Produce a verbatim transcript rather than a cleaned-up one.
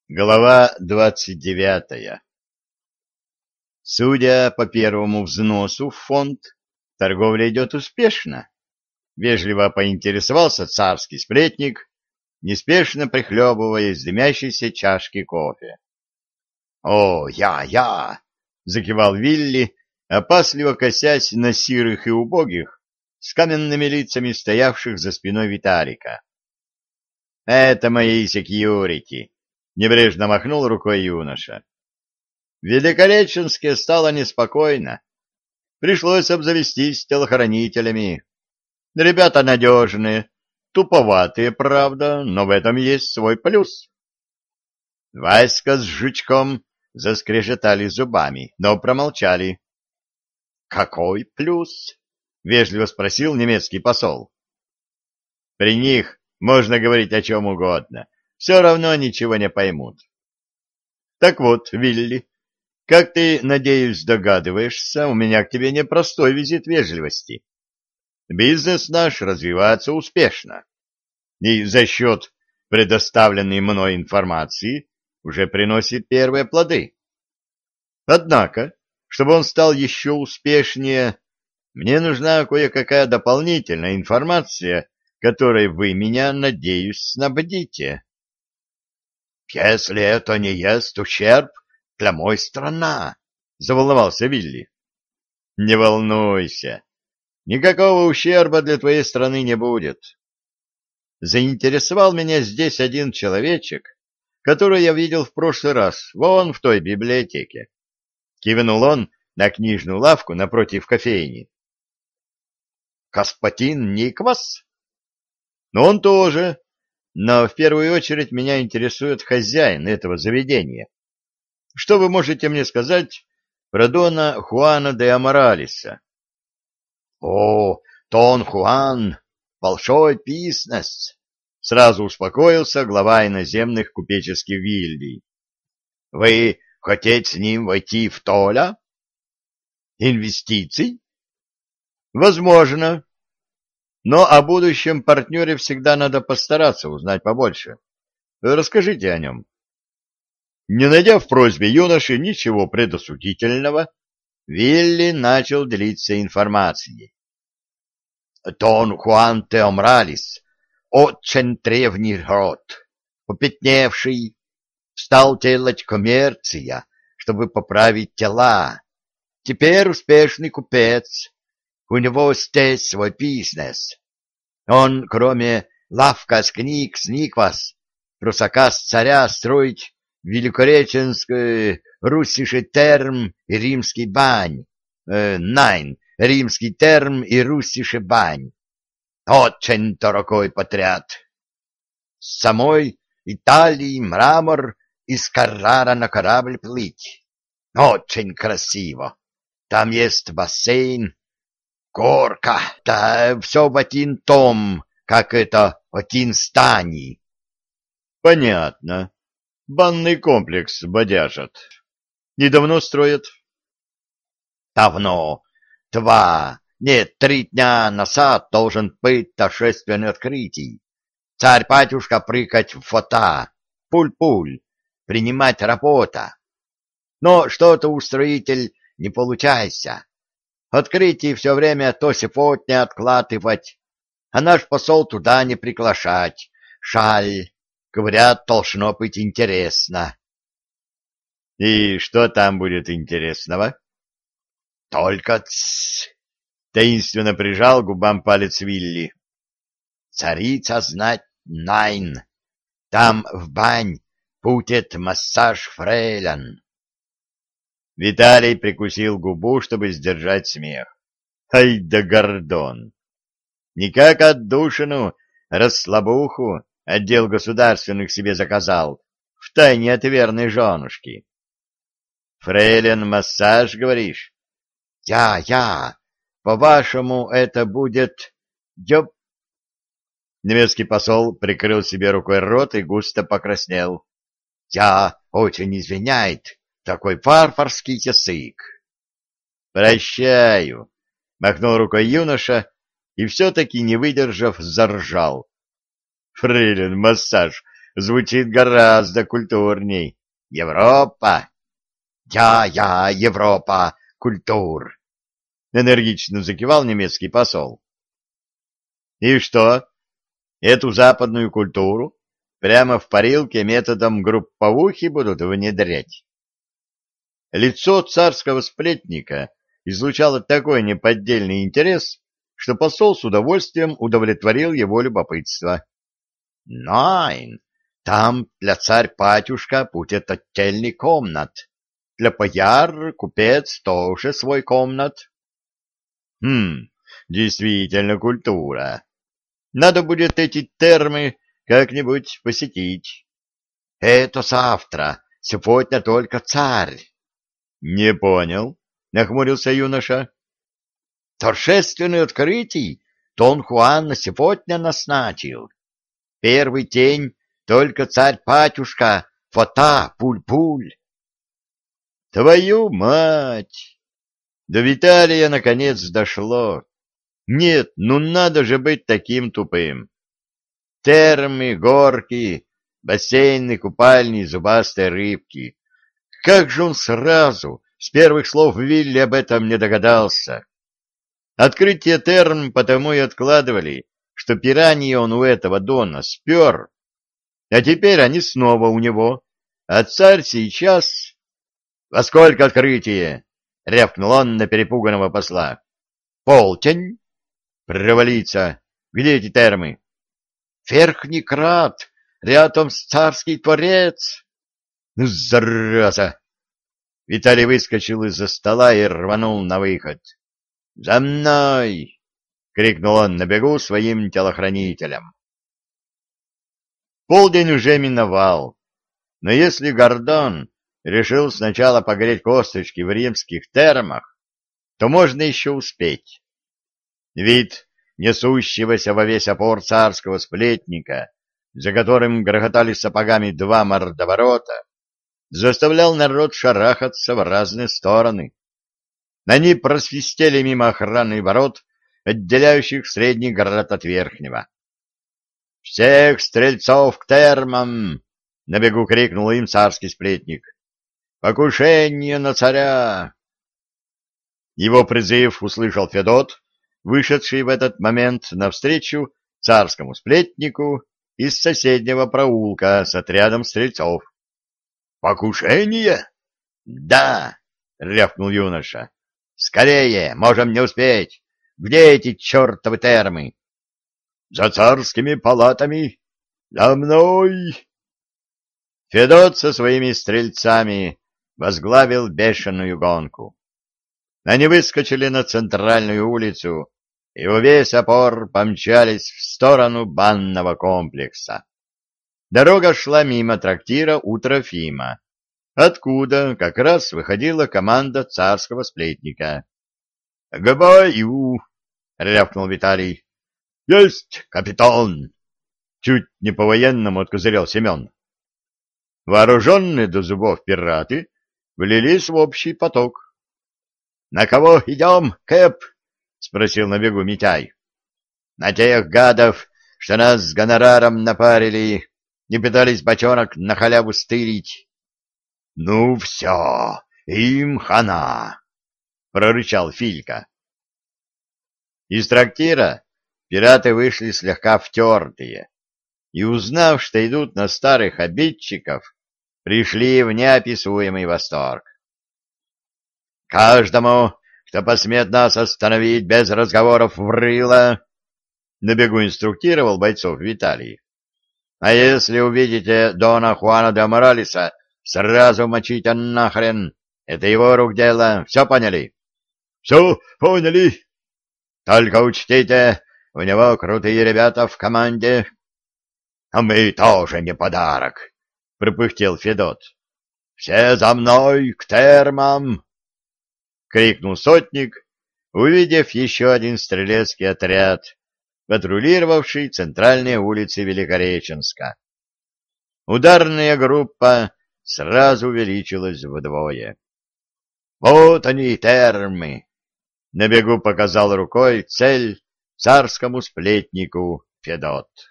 Глава двадцать девятая. Судя по первому взносу в фонд, торговля идет успешно. Вежливо поинтересовался царский сплетник, неспешно прихлебывая из дымящейся чашки кофе. — О, я-я! — закивал Вилли, опасливо косясь на сирых и убогих, с каменными лицами стоявших за спиной Виталика. — Это мои секьюрити. Небрежно махнул рукой юноша. В Великореченске стало неспокойно. Пришлось обзавестись телохранителями. Ребята надежные, туповатые, правда, но в этом есть свой плюс. Васька с Жучком заскрежетали зубами, но промолчали. — Какой плюс? — вежливо спросил немецкий посол. — При них можно говорить о чем угодно. Все равно ничего не поймут. Так вот, Вилли, как ты, надеюсь, догадываешься, у меня к тебе непростой визит вежливости. Бизнес наш развивается успешно, и за счет предоставленной мной информации уже приносит первые плоды. Однако, чтобы он стал еще успешнее, мне нужна кое-какая дополнительная информация, которой вы меня, надеюсь, снабдите. «Если это не есть ущерб для моей страны», — заволновался Вилли. «Не волнуйся, никакого ущерба для твоей страны не будет. Заинтересовал меня здесь один человечек, которого я видел в прошлый раз, вон в той библиотеке». Кивнул он на книжную лавку напротив кофейни. «Господин Никвас?» «Но он тоже. Но в первую очередь меня интересует хозяин этого заведения. Что вы можете мне сказать про дона Хуана де Аморалеса?» «О, Дон Хуан, большой бизнес!» — сразу успокоился глава иноземных купеческих гильдий. «Вы хотите с ним войти в толя?» «Инвестиций?» «Возможно. Но о будущем партнере всегда надо постараться узнать побольше. Расскажите о нем». Не найдя в просьбе юноши ничего предосудительного, Вилли начал делиться информацией. «Дон Хуан де Аморалес очень древний род, попятневший, стал делать коммерция, чтобы поправить тела. Теперь успешный купец. У него здесь свой бизнес. Он, кроме лавка с книг, с Никвас, прусака с царя строить Великореченский, Руссиший терм и Римский бань. Э, найн, Римский терм и Руссиший бань. Очень дорогой подряд. С самой Италии мрамор из Каррара на корабль плыть. Очень красиво. Там есть бассейн, горка, да все в один том, как это, один стани. Понятно. Банный комплекс бодяжат. Недавно строят? Давно. Два, нет, три дня назад должен быть торжественный открытий. Царь-батюшка прыгать в фото, пуль-пуль, принимать работа. Но что-то устроитель не получается. Открытие все время то сегодня откладывать, а наш посол туда не приглашать. Шаль, говорят, должно быть интересно. — И что там будет интересного? — Только тссс! — таинственно прижал к губам палец Вилли. — Царица знать найн. Там в бань будет массаж фрейлен. Виталий прикусил губу, чтобы сдержать смех. Ай да гордон! Не как отдушину, расслабуху отдел государственных себе заказал, втайне от верной женушки. Фрейлин массаж, говоришь? Я, я, по-вашему, это будет... Ёп... Немецкий посол прикрыл себе рукой рот и густо покраснел. Я очень извиняет, такой варварский язык. Прощаю, махнул рукой юноша и все-таки, не выдержав, заржал. Фрейлин массаж, звучит гораздо культурней. Европа. Я, я, Европа, культур. Энергично закивал немецкий посол. И что? Эту западную культуру прямо в парилке методом групповухи будут внедрять? Лицо царского сплетника излучало такой неподдельный интерес, что посол с удовольствием удовлетворил его любопытство. «Найн, там для царь-батюшка будет отдельный комнат. Для бояр, купец тоже свой комнат». «Хм, действительно культура. Надо будет эти термы как-нибудь посетить». «Это завтра, сегодня только царь». «Не понял», — нахмурился юноша. «Торжественное открытие Дон Хуан на сегодня назначил. Первый день только царь-батюшка, фото, пуль-пуль». «Твою мать!» До Виталия наконец дошло. Нет, ну надо же быть таким тупым. Термы, горки, бассейны, купальни, зубастые рыбки. Как же он сразу, с первых слов Вилли, об этом не догадался? Открытие терм потому и откладывали, что пираньи он у этого Дона спер. А теперь они снова у него. А царь сейчас... — Во сколько открытие? — рявкнул он на перепуганного посла. — Полтень. — Провалиться. Где эти термы? — Верхний крат, рядом с царский дворец. — Ну, зараза! Виталий выскочил из-за стола и рванул на выход. «За мной!» — крикнул он на бегу своим телохранителям. Полдень уже миновал, но если Гордон решил сначала погреть косточки в римских термах, то можно еще успеть. Вид несущегося во весь опор царского сплетника, за которым грохотали сапогами два мордоворота, заставлял народ шарахаться в разные стороны. Они просвистели мимо охраны ворот, отделяющих средний город от верхнего. «Всех стрельцов к термам!» — на бегу крикнул им царский сплетник. «Покушение на царя!» Его призыв услышал Федот, вышедший в этот момент навстречу царскому сплетнику из соседнего проулка с отрядом стрельцов. «Покушение?» «Да!» — рявкнул юноша. «Скорее! Можем не успеть! Где эти чертовы термы?» «За царскими палатами! За мной!» Федот со своими стрельцами возглавил бешеную гонку. Они выскочили на центральную улицу и во весь опор помчались в сторону банного комплекса. Дорога шла мимо трактира у Трофима, откуда как раз выходила команда царского сплетника. — К бою! — рявкнул Виталий. — Есть, капитан! — чуть не по-военному откозырял Семен. Вооруженные до зубов пираты влились в общий поток. — На кого идем, Кэп? — спросил на бегу Митяй. — На тех гадов, что нас с гонораром напарили, не пытались бочонок на халяву стырить. — Ну все, им хана! — прорычал Филька. Из трактира пираты вышли слегка втертые и, узнав, что идут на старых обидчиков, пришли в неописуемый восторг. — Каждому, кто посмеет нас остановить без разговоров в рыло, — на бегу инструктировал бойцов Виталий. — А если увидите Дона Хуана де Моралеса, сразу мочите нахрен. Это его рук дело. Все поняли? — Все поняли. — Только учтите, у него крутые ребята в команде. — А мы тоже не подарок, — пропыхтел Федот. — Все за мной, к термам! — крикнул сотник, увидев еще один стрелецкий отряд, патрулировавший центральные улицы Великореченска. Ударная группа сразу увеличилась вдвое. — Вот они, термы! — на бегу показал рукой цель царскому сплетнику Федот.